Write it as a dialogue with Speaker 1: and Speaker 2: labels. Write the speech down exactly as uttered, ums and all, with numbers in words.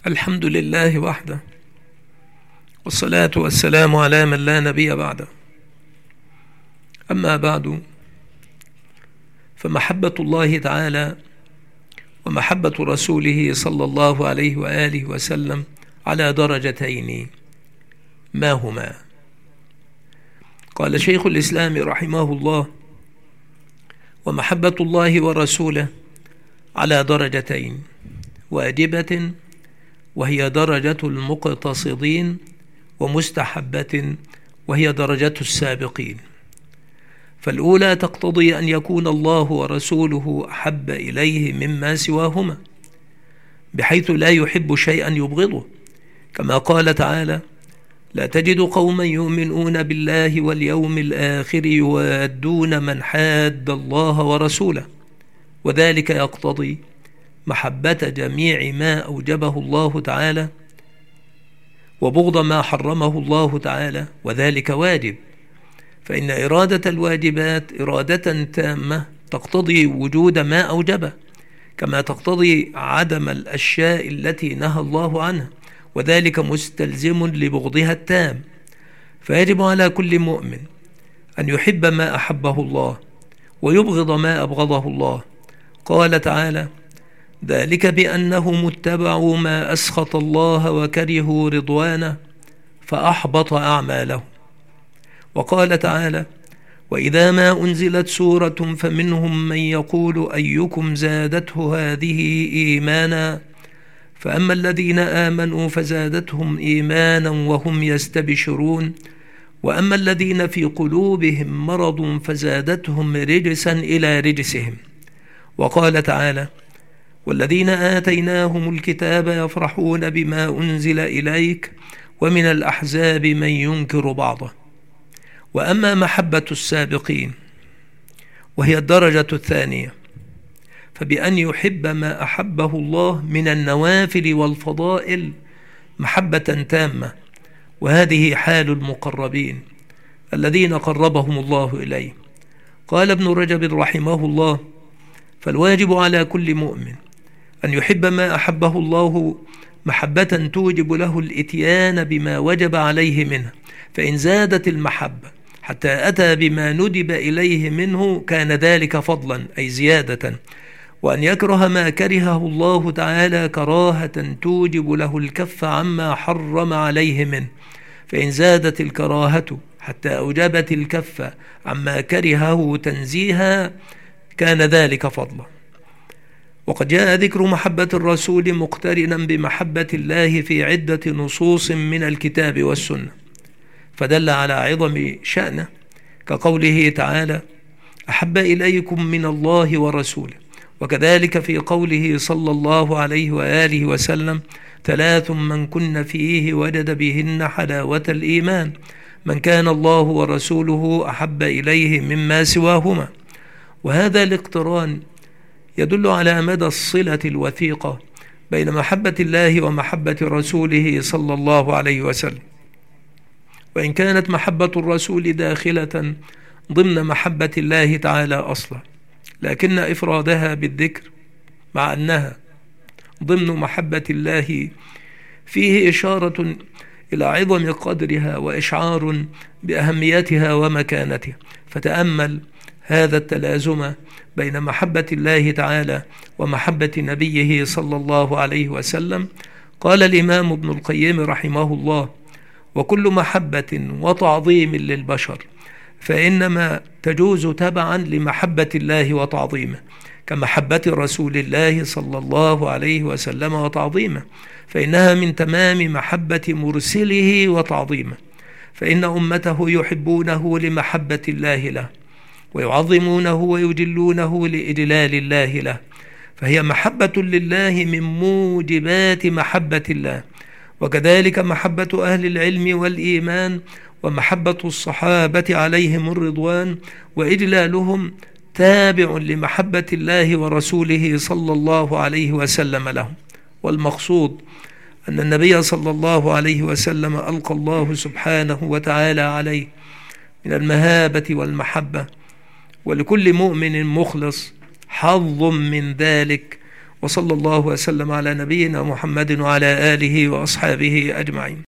Speaker 1: الحمد لله وحده، والصلاة والسلام على من لا نبي بعده. أما بعد، فمحبة الله تعالى ومحبة رسوله صلى الله عليه وآله وسلم على درجتين، ما هما؟ قال شيخ الإسلام رحمه الله: ومحبة الله ورسوله على درجتين، واجبة وهي درجة المقتصدين، ومستحبة وهي درجة السابقين. فالأولى تقتضي أن يكون الله ورسوله أحب إليه مما سواهما، بحيث لا يحب شيئا يبغضه، كما قال تعالى: لا تجد قوما يؤمنون بالله واليوم الآخر يوادون من حاد الله ورسوله، وذلك يقتضي محبة جميع ما أوجبه الله تعالى وبغض ما حرمه الله تعالى، وذلك واجب. فإن إرادة الواجبات إرادة تامة تقتضي وجود ما أوجبه، كما تقتضي عدم الأشياء التي نهى الله عنها، وذلك مستلزم لبغضها التام. فيجب على كل مؤمن أن يحب ما أحبه الله ويبغض ما أبغضه الله. قال تعالى: ذلك بأنهم اتبعوا ما أسخط الله وكرهوا رضوانه فأحبط أعمالهم. وقال تعالى: وإذا ما أنزلت سورة فمنهم من يقول أيكم زادته هذه إيمانا فأما الذين آمنوا فزادتهم إيمانا وهم يستبشرون وأما الذين في قلوبهم مرض فزادتهم رجسا إلى رجسهم. وقال تعالى: والذين آتيناهم الكتاب يفرحون بما أنزل إليك ومن الأحزاب من ينكر بعضه. وأما محبة السابقين وهي الدرجة الثانية، فبأن يحب ما أحبه الله من النوافل والفضائل محبة تامة، وهذه حال المقربين الذين قربهم الله إليه. قال ابن رجب رحمه الله: فالواجب على كل مؤمن أن يحب ما أحبه الله محبة توجب له الإتيان بما وجب عليه منه، فإن زادت المحبة حتى أتى بما ندب إليه منه كان ذلك فضلا، أي زيادة. وأن يكره ما كرهه الله تعالى كراهة توجب له الكف عما حرم عليه منه، فإن زادت الكراهة حتى أوجبت الكف عما كرهه تنزيها كان ذلك فضلا. وقد جاء ذكر محبة الرسول مقترنا بمحبة الله في عدة نصوص من الكتاب والسنة، فدل على عظم شأنه، كقوله تعالى: أحب إليكم من الله ورسوله. وكذلك في قوله صلى الله عليه وآله وسلم: ثلاث من كن فيه وجد بهن حلاوة الإيمان: من كان الله ورسوله أحب إليه مما سواهما. وهذا الاقتران يدل على مدى الصلة الوثيقة بين محبة الله ومحبة رسوله صلى الله عليه وسلم. وإن كانت محبة الرسول داخلة ضمن محبة الله تعالى أصلا، لكن إفرادها بالذكر مع أنها ضمن محبة الله فيه إشارة إلى عظم قدرها وإشعار بأهميتها ومكانتها. فتأمل هذا التلازم بين محبة الله تعالى ومحبة نبيه صلى الله عليه وسلم. قال الإمام ابن القيم رحمه الله: وكل محبة وتعظيم للبشر فإنما تجوز تبعا لمحبة الله وتعظيمه، كمحبة رسول الله صلى الله عليه وسلم وتعظيمه، فإنها من تمام محبة مرسله وتعظيمه، فإن أمته يحبونه لمحبة الله له، ويعظمونه ويجلونه لإجلال الله له، فهي محبة لله من موجبات محبة الله. وكذلك محبة أهل العلم والإيمان ومحبة الصحابة عليهم الرضوان وإجلالهم تابع لمحبة الله ورسوله صلى الله عليه وسلم لهم. والمقصود أن النبي صلى الله عليه وسلم ألقى الله سبحانه وتعالى عليه من المهابة والمحبة، ولكل مؤمن مخلص حظ من ذلك، وصلى الله وسلم على نبينا محمد وعلى آله وأصحابه أجمعين.